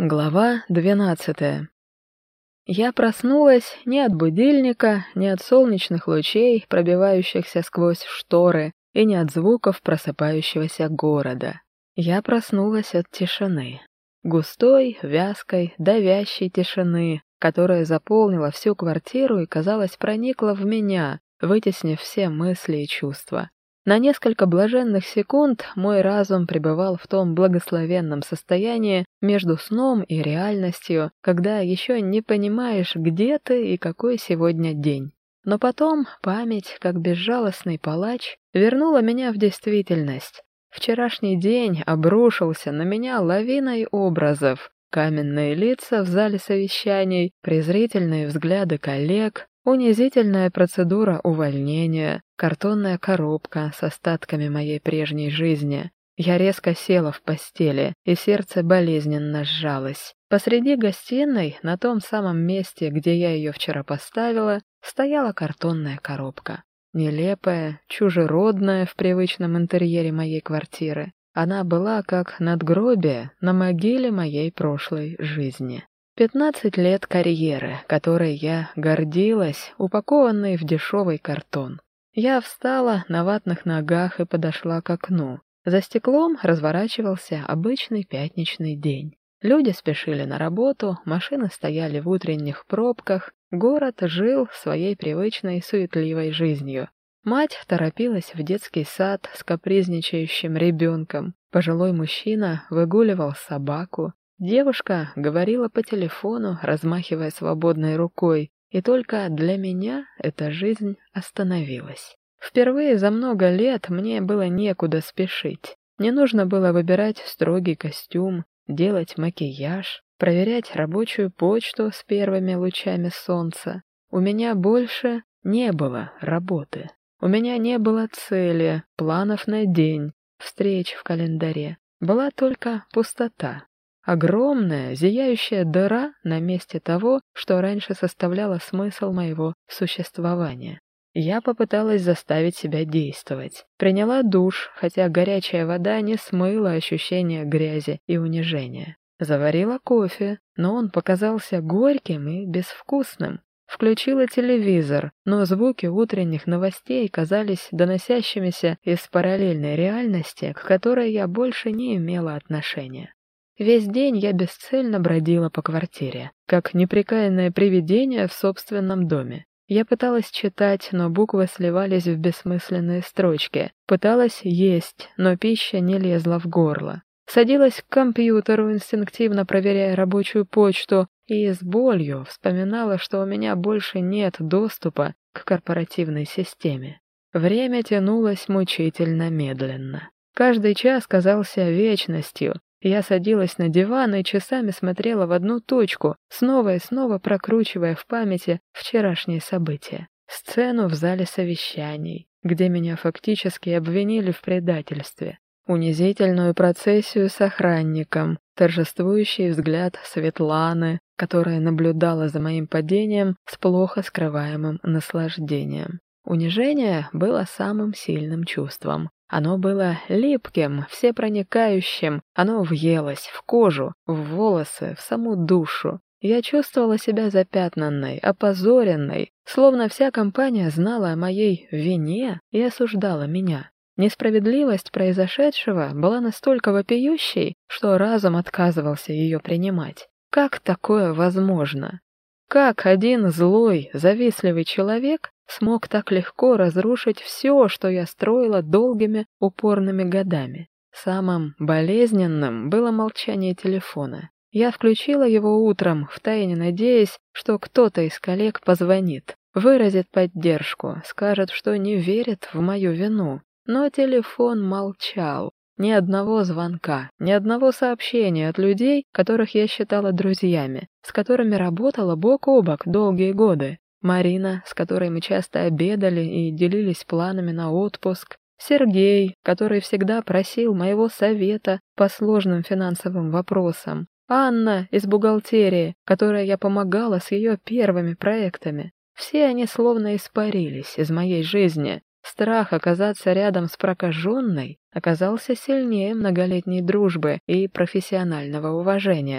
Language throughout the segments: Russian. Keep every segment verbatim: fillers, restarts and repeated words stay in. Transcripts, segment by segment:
Глава двенадцатая. Я проснулась не от будильника, не от солнечных лучей, пробивающихся сквозь шторы, и не от звуков просыпающегося города. Я проснулась от тишины. Густой, вязкой, давящей тишины, которая заполнила всю квартиру и, казалось, проникла в меня, вытеснив все мысли и чувства. На несколько блаженных секунд мой разум пребывал в том благословенном состоянии между сном и реальностью, когда еще не понимаешь, где ты и какой сегодня день. Но потом память, как безжалостный палач, вернула меня в действительность. Вчерашний день обрушился на меня лавиной образов. Каменные лица в зале совещаний, презрительные взгляды коллег, унизительная процедура увольнения, картонная коробка с остатками моей прежней жизни. Я резко села в постели, и сердце болезненно сжалось. Посреди гостиной, на том самом месте, где я ее вчера поставила, стояла картонная коробка. Нелепая, чужеродная в привычном интерьере моей квартиры. Она была как надгробие на могиле моей прошлой жизни. Пятнадцать лет карьеры, которой я гордилась, упакованной в дешевый картон. Я встала на ватных ногах и подошла к окну. За стеклом разворачивался обычный пятничный день. Люди спешили на работу, машины стояли в утренних пробках, город жил своей привычной суетливой жизнью. Мать торопилась в детский сад с капризничающим ребенком. Пожилой мужчина выгуливал собаку. Девушка говорила по телефону, размахивая свободной рукой, и только для меня эта жизнь остановилась. Впервые за много лет мне было некуда спешить. Не нужно было выбирать строгий костюм, делать макияж, проверять рабочую почту с первыми лучами солнца. У меня больше не было работы. У меня не было цели, планов на день, встреч в календаре. Была только пустота. Огромная, зияющая дыра на месте того, что раньше составляло смысл моего существования. Я попыталась заставить себя действовать. Приняла душ, хотя горячая вода не смыла ощущение грязи и унижения. Заварила кофе, но он показался горьким и безвкусным. Включила телевизор, но звуки утренних новостей казались доносящимися из параллельной реальности, к которой я больше не имела отношения. Весь день я бесцельно бродила по квартире, как непрекаянное привидение в собственном доме. Я пыталась читать, но буквы сливались в бессмысленные строчки. Пыталась есть, но пища не лезла в горло. Садилась к компьютеру, инстинктивно проверяя рабочую почту, и с болью вспоминала, что у меня больше нет доступа к корпоративной системе. Время тянулось мучительно медленно. Каждый час казался вечностью. Я садилась на диван и часами смотрела в одну точку, снова и снова прокручивая в памяти вчерашние события. Сцену в зале совещаний, где меня фактически обвинили в предательстве. Унизительную процессию с охранником, торжествующий взгляд Светланы, которая наблюдала за моим падением с плохо скрываемым наслаждением. Унижение было самым сильным чувством. Оно было липким, всепроникающим, оно въелось в кожу, в волосы, в саму душу. Я чувствовала себя запятнанной, опозоренной, словно вся компания знала о моей вине и осуждала меня. Несправедливость произошедшего была настолько вопиющей, что разум отказывался ее принимать. Как такое возможно? Как один злой, завистливый человек смог так легко разрушить все, что я строила долгими, упорными годами? Самым болезненным было молчание телефона. Я включила его утром, втайне надеясь, что кто-то из коллег позвонит, выразит поддержку, скажет, что не верит в мою вину. Но телефон молчал. Ни одного звонка, ни одного сообщения от людей, которых я считала друзьями, с которыми работала бок о бок долгие годы. Марина, с которой мы часто обедали и делились планами на отпуск. Сергей, который всегда просил моего совета по сложным финансовым вопросам. Анна из бухгалтерии, которой я помогала с ее первыми проектами. Все они словно испарились из моей жизни. Страх оказаться рядом с прокаженной оказался сильнее многолетней дружбы и профессионального уважения.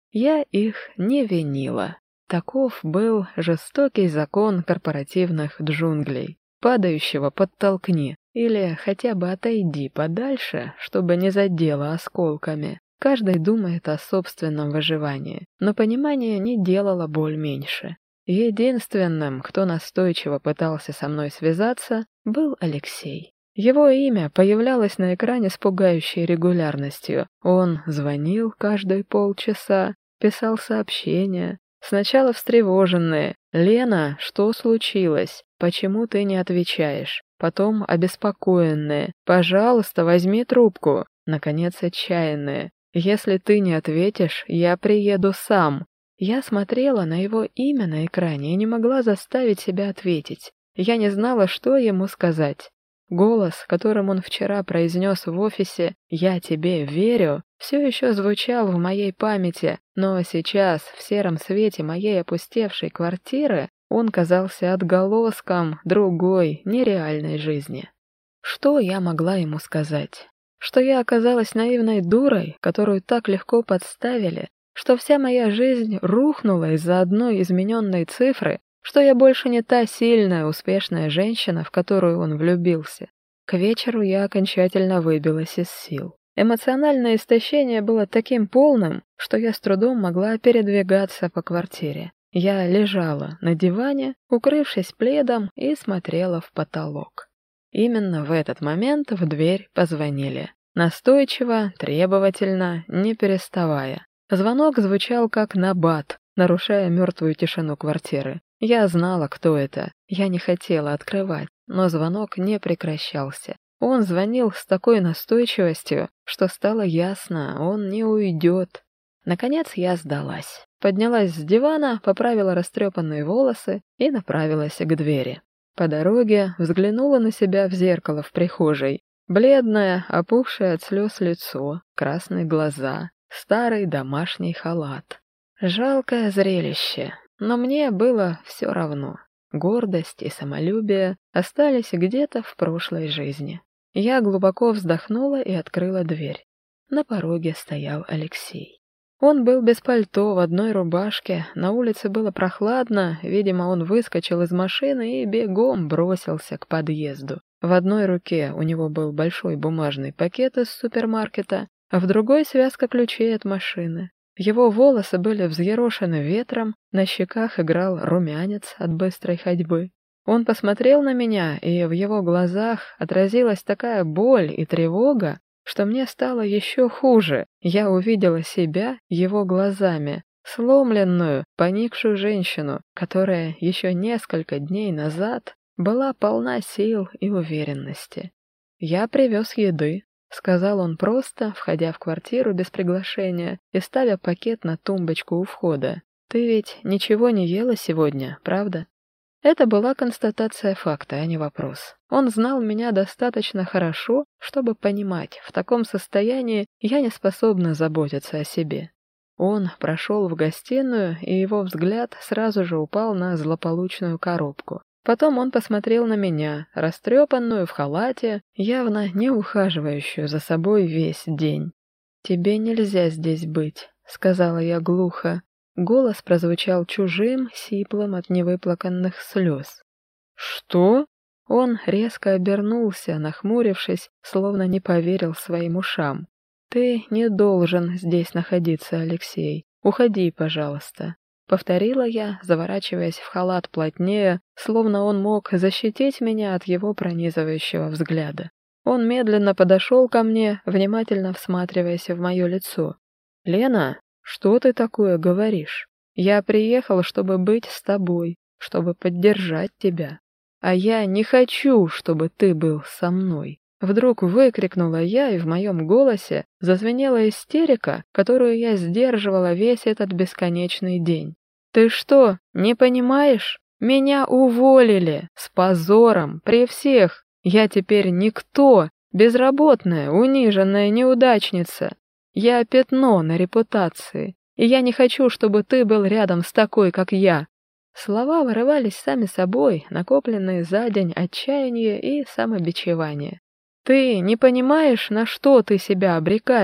Я их не винила. Таков был жестокий закон корпоративных джунглей. Падающего подтолкни или хотя бы отойди подальше, чтобы не задело осколками. Каждый думает о собственном выживании, но понимание не делало боль меньше. Единственным, кто настойчиво пытался со мной связаться, был Алексей. Его имя появлялось на экране с пугающей регулярностью. Он звонил каждые полчаса, писал сообщения. Сначала встревоженные: «Лена, что случилось? Почему ты не отвечаешь?» Потом обеспокоенные: «Пожалуйста, возьми трубку». Наконец отчаянные: «Если ты не ответишь, я приеду сам». Я смотрела на его имя на экране и не могла заставить себя ответить. Я не знала, что ему сказать. Голос, которым он вчера произнес в офисе «Я тебе верю», все еще звучал в моей памяти, но сейчас, в сером свете моей опустевшей квартиры, он казался отголоском другой, нереальной жизни. Что я могла ему сказать? Что я оказалась наивной дурой, которую так легко подставили, что вся моя жизнь рухнула из-за одной измененной цифры, что я больше не та сильная, успешная женщина, в которую он влюбился. К вечеру я окончательно выбилась из сил. Эмоциональное истощение было таким полным, что я с трудом могла передвигаться по квартире. Я лежала на диване, укрывшись пледом, и смотрела в потолок. Именно в этот момент в дверь позвонили. Настойчиво, требовательно, не переставая. Звонок звучал как набат, нарушая мертвую тишину квартиры. Я знала, кто это. Я не хотела открывать, но звонок не прекращался. Он звонил с такой настойчивостью, что стало ясно, он не уйдет. Наконец я сдалась. Поднялась с дивана, поправила растрепанные волосы и направилась к двери. По дороге взглянула на себя в зеркало в прихожей. Бледное, опухшее от слез лицо, красные глаза, старый домашний халат. Жалкое зрелище, но мне было все равно. Гордость и самолюбие остались где-то в прошлой жизни. Я глубоко вздохнула и открыла дверь. На пороге стоял Алексей. Он был без пальто, в одной рубашке, на улице было прохладно, видимо, он выскочил из машины и бегом бросился к подъезду. В одной руке у него был большой бумажный пакет из супермаркета, а в другой связка ключей от машины. Его волосы были взъерошены ветром, на щеках играл румянец от быстрой ходьбы. Он посмотрел на меня, и в его глазах отразилась такая боль и тревога, что мне стало еще хуже. Я увидела себя его глазами, сломленную, поникшую женщину, которая еще несколько дней назад была полна сил и уверенности. «Я привез еды», — сказал он просто, входя в квартиру без приглашения и ставя пакет на тумбочку у входа. «Ты ведь ничего не ела сегодня, правда?» Это была констатация факта, а не вопрос. Он знал меня достаточно хорошо, чтобы понимать, в таком состоянии я не способна заботиться о себе. Он прошел в гостиную, и его взгляд сразу же упал на злополучную коробку. Потом он посмотрел на меня, растрепанную в халате, явно не ухаживающую за собой весь день. «Тебе нельзя здесь быть», — сказала я глухо. Голос прозвучал чужим, сиплым от невыплаканных слез. «Что?» Он резко обернулся, нахмурившись, словно не поверил своим ушам. «Ты не должен здесь находиться, Алексей. Уходи, пожалуйста», — повторила я, заворачиваясь в халат плотнее, словно он мог защитить меня от его пронизывающего взгляда. Он медленно подошел ко мне, внимательно всматриваясь в мое лицо. «Лена, что ты такое говоришь? Я приехал, чтобы быть с тобой, чтобы поддержать тебя. А я не хочу, чтобы ты был со мной». Вдруг выкрикнула я, и в моем голосе зазвенела истерика, которую я сдерживала весь этот бесконечный день. «Ты что, не понимаешь? Меня уволили! С позором! При всех! Я теперь никто! Безработная, униженная неудачница! Я пятно на репутации, и я не хочу, чтобы ты был рядом с такой, как я». Слова вырывались сами собой, накопленные за день отчаяние и самобичевание. «Ты не понимаешь, на что ты себя обрекаешь?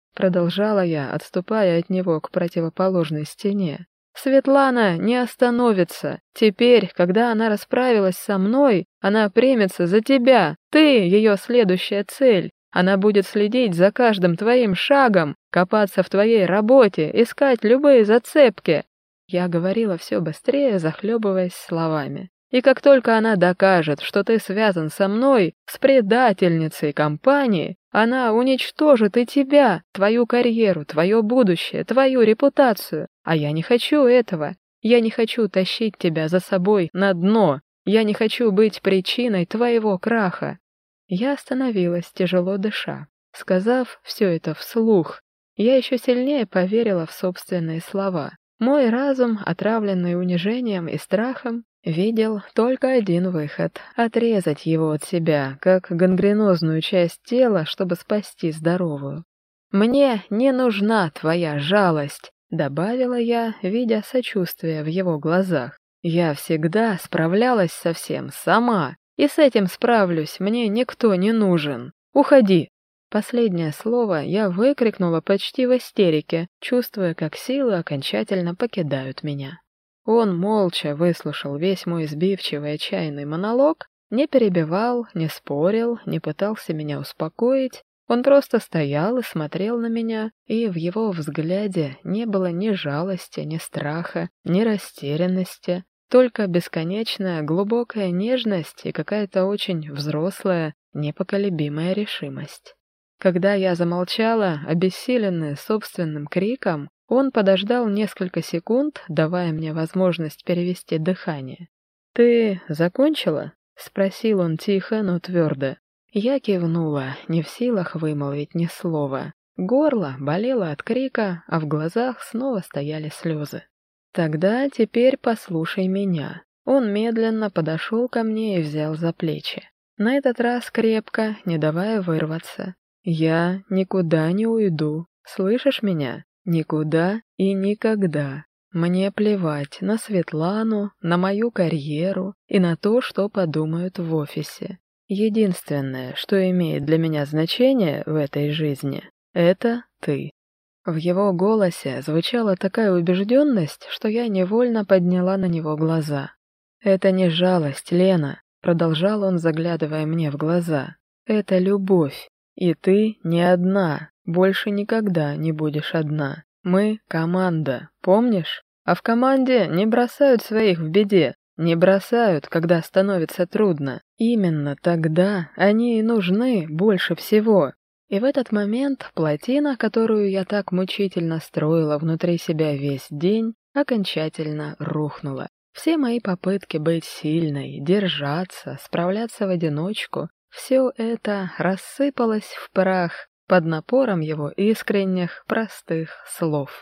Продолжала я, отступая от него к противоположной стене. Светлана не остановится. Теперь, когда она расправилась со мной, она примется за тебя. Ты ее следующая цель. Она будет следить за каждым твоим шагом, копаться в твоей работе, искать любые зацепки. Я говорила все быстрее, захлебываясь словами. И как только она докажет, что ты связан со мной, с предательницей компании, она уничтожит и тебя, твою карьеру, твое будущее, твою репутацию. А я не хочу этого. Я не хочу тащить тебя за собой на дно. Я не хочу быть причиной твоего краха. Я остановилась, тяжело дыша. Сказав все это вслух, я еще сильнее поверила в собственные слова. Мой разум, отравленный унижением и страхом, видел только один выход — отрезать его от себя, как гангренозную часть тела, чтобы спасти здоровую. «Мне не нужна твоя жалость», — добавила я, видя сочувствие в его глазах. «Я всегда справлялась со всем сама, и с этим справлюсь, мне никто не нужен. Уходи!» Последнее слово я выкрикнула почти в истерике, чувствуя, как силы окончательно покидают меня. Он молча выслушал весь мой сбивчивый отчаянный монолог, не перебивал, не спорил, не пытался меня успокоить. Он просто стоял и смотрел на меня, и в его взгляде не было ни жалости, ни страха, ни растерянности, только бесконечная глубокая нежность и какая-то очень взрослая, непоколебимая решимость. Когда я замолчала, обессиленная собственным криком, он подождал несколько секунд, давая мне возможность перевести дыхание. «Ты закончила?» — спросил он тихо, но твердо. Я кивнула, не в силах вымолвить ни слова. Горло болело от крика, а в глазах снова стояли слезы. «Тогда теперь послушай меня». Он медленно подошел ко мне и взял за плечи. На этот раз крепко, не давая вырваться. «Я никуда не уйду. Слышишь меня? Никуда и никогда. Мне плевать на Светлану, на мою карьеру и на то, что подумают в офисе. Единственное, что имеет для меня значение в этой жизни, это ты». В его голосе звучала такая убежденность, что я невольно подняла на него глаза. «Это не жалость, Лена», — продолжал он, заглядывая мне в глаза. «Это любовь. И ты не одна, больше никогда не будешь одна. Мы — команда, помнишь? А в команде не бросают своих в беде, не бросают, когда становится трудно. Именно тогда они и нужны больше всего». И в этот момент плотина, которую я так мучительно строила внутри себя весь день, окончательно рухнула. Все мои попытки быть сильной, держаться, справляться в одиночку — все это рассыпалось в прах под напором его искренних, простых слов.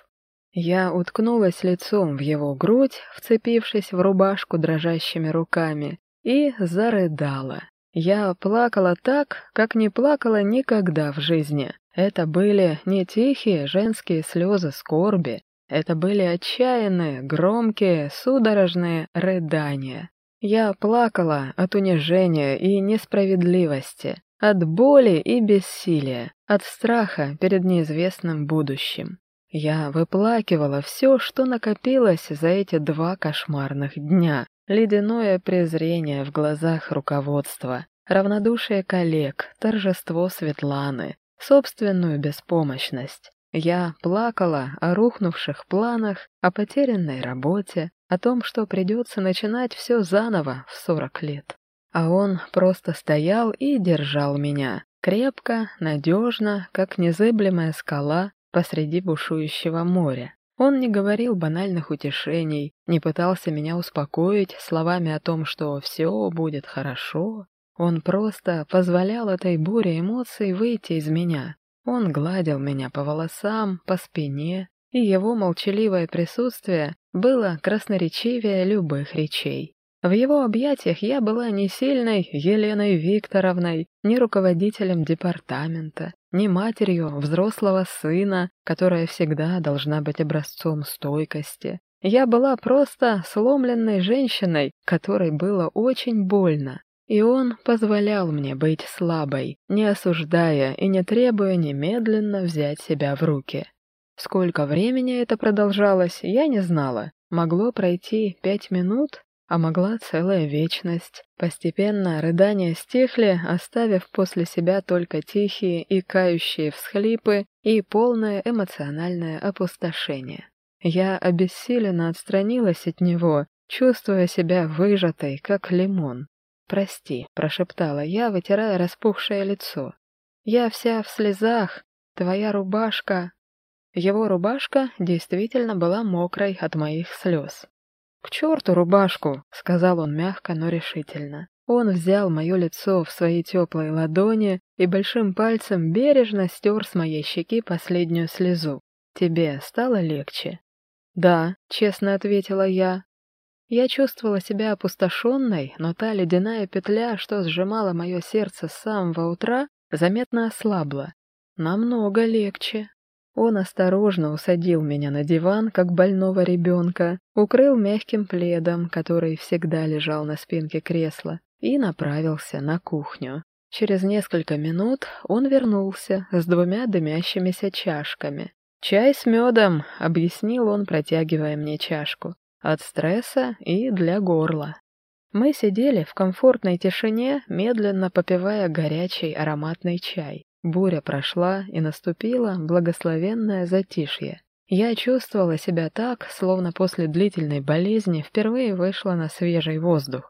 Я уткнулась лицом в его грудь, вцепившись в рубашку дрожащими руками, и зарыдала. Я плакала так, как не плакала никогда в жизни. Это были не тихие женские слезы скорби, это были отчаянные, громкие, судорожные рыдания. Я плакала от унижения и несправедливости, от боли и бессилия, от страха перед неизвестным будущим. Я выплакивала все, что накопилось за эти два кошмарных дня. Ледяное презрение в глазах руководства, равнодушие коллег, торжество Светланы, собственную беспомощность. Я плакала о рухнувших планах, о потерянной работе, о том, что придется начинать все заново в сорок лет. А он просто стоял и держал меня, крепко, надежно, как незыблемая скала посреди бушующего моря. Он не говорил банальных утешений, не пытался меня успокоить словами о том, что все будет хорошо. Он просто позволял этой буре эмоций выйти из меня. Он гладил меня по волосам, по спине, и его молчаливое присутствие было красноречивее любых речей. В его объятиях я была не сильной Еленой Викторовной, не руководителем департамента, не матерью взрослого сына, которая всегда должна быть образцом стойкости. Я была просто сломленной женщиной, которой было очень больно. И он позволял мне быть слабой, не осуждая и не требуя немедленно взять себя в руки. Сколько времени это продолжалось, я не знала. Могло пройти пять минут, а могла целая вечность. Постепенно рыдания стихли, оставив после себя только тихие и кающие всхлипы и полное эмоциональное опустошение. Я обессиленно отстранилась от него, чувствуя себя выжатой, как лимон. «Прости», — прошептала я, вытирая распухшее лицо. «Я вся в слезах, твоя рубашка...» Его рубашка действительно была мокрой от моих слез. «К черту рубашку!» — сказал он мягко, но решительно. Он взял мое лицо в свои теплые ладони и большим пальцем бережно стер с моей щеки последнюю слезу. «Тебе стало легче?» «Да», — честно ответила я. Я чувствовала себя опустошенной, но та ледяная петля, что сжимала мое сердце с самого утра, заметно ослабла. Намного легче. Он осторожно усадил меня на диван, как больного ребенка, укрыл мягким пледом, который всегда лежал на спинке кресла, и направился на кухню. Через несколько минут он вернулся с двумя дымящимися чашками. «Чай с медом», — объяснил он, протягивая мне чашку. «От стресса и для горла». Мы сидели в комфортной тишине, медленно попивая горячий ароматный чай. Буря прошла, и наступило благословенное затишье. Я чувствовала себя так, словно после длительной болезни впервые вышла на свежий воздух.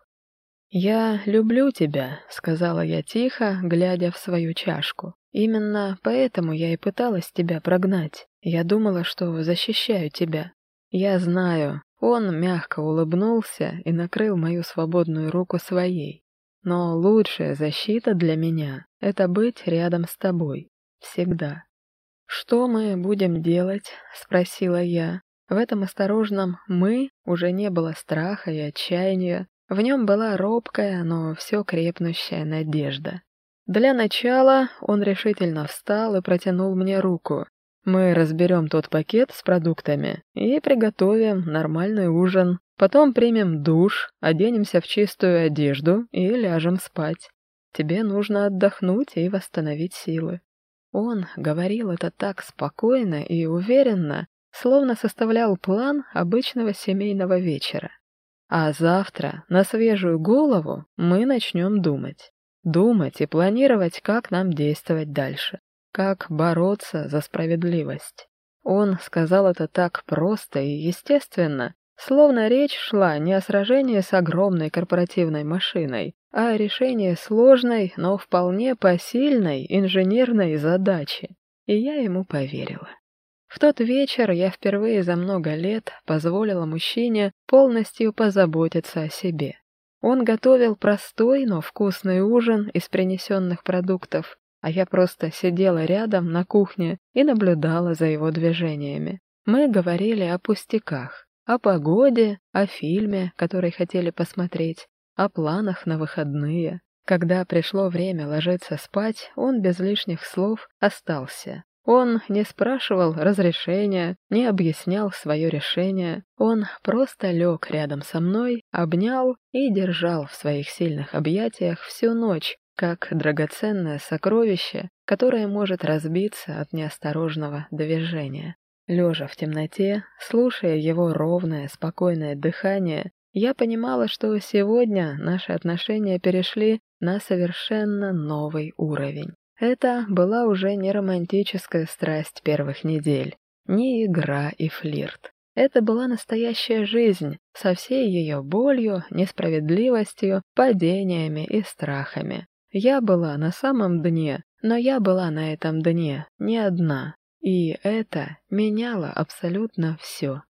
«Я люблю тебя», — сказала я тихо, глядя в свою чашку. «Именно поэтому я и пыталась тебя прогнать. Я думала, что защищаю тебя. Я знаю». Он мягко улыбнулся и накрыл мою свободную руку своей. «Но лучшая защита для меня — это быть рядом с тобой. Всегда». «Что мы будем делать?» — спросила я. В этом осторожном «мы» уже не было страха и отчаяния. В нем была робкая, но все крепнущая надежда. Для начала он решительно встал и протянул мне руку. «Мы разберем тот пакет с продуктами и приготовим нормальный ужин. Потом примем душ, оденемся в чистую одежду и ляжем спать. Тебе нужно отдохнуть и восстановить силы». Он говорил это так спокойно и уверенно, словно составлял план обычного семейного вечера. А завтра на свежую голову мы начнем думать. Думать и планировать, как нам действовать дальше. Как бороться за справедливость. Он сказал это так просто и естественно, словно речь шла не о сражении с огромной корпоративной машиной, а о решении сложной, но вполне посильной инженерной задачи. И я ему поверила. В тот вечер я впервые за много лет позволила мужчине полностью позаботиться о себе. Он готовил простой, но вкусный ужин из принесенных продуктов, а я просто сидела рядом на кухне и наблюдала за его движениями. Мы говорили о пустяках, о погоде, о фильме, который хотели посмотреть, о планах на выходные. Когда пришло время ложиться спать, он без лишних слов остался. Он не спрашивал разрешения, не объяснял свое решение. Он просто лег рядом со мной, обнял и держал в своих сильных объятиях всю ночь, как драгоценное сокровище, которое может разбиться от неосторожного движения. Лежа в темноте, слушая его ровное, спокойное дыхание, я понимала, что сегодня наши отношения перешли на совершенно новый уровень. Это была уже не романтическая страсть первых недель, не игра и флирт. Это была настоящая жизнь со всей ее болью, несправедливостью, падениями и страхами. Я была на самом дне, но я была на этом дне не одна, и это меняло абсолютно все.